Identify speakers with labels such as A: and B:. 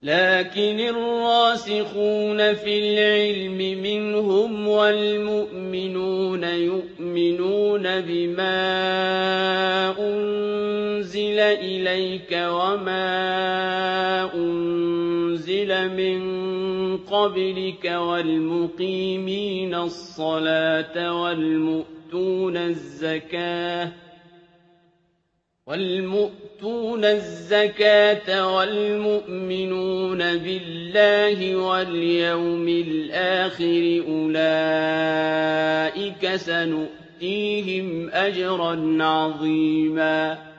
A: لكن الراسخون في العلم منهم والمؤمنون يؤمنون بما أنزل إليك وما أنزل من قبلك والمقيمين الصلاة والمؤتون الزكاة والمؤمنون بالله واليوم الآخر أولئك سنؤتيهم أجرا عظيما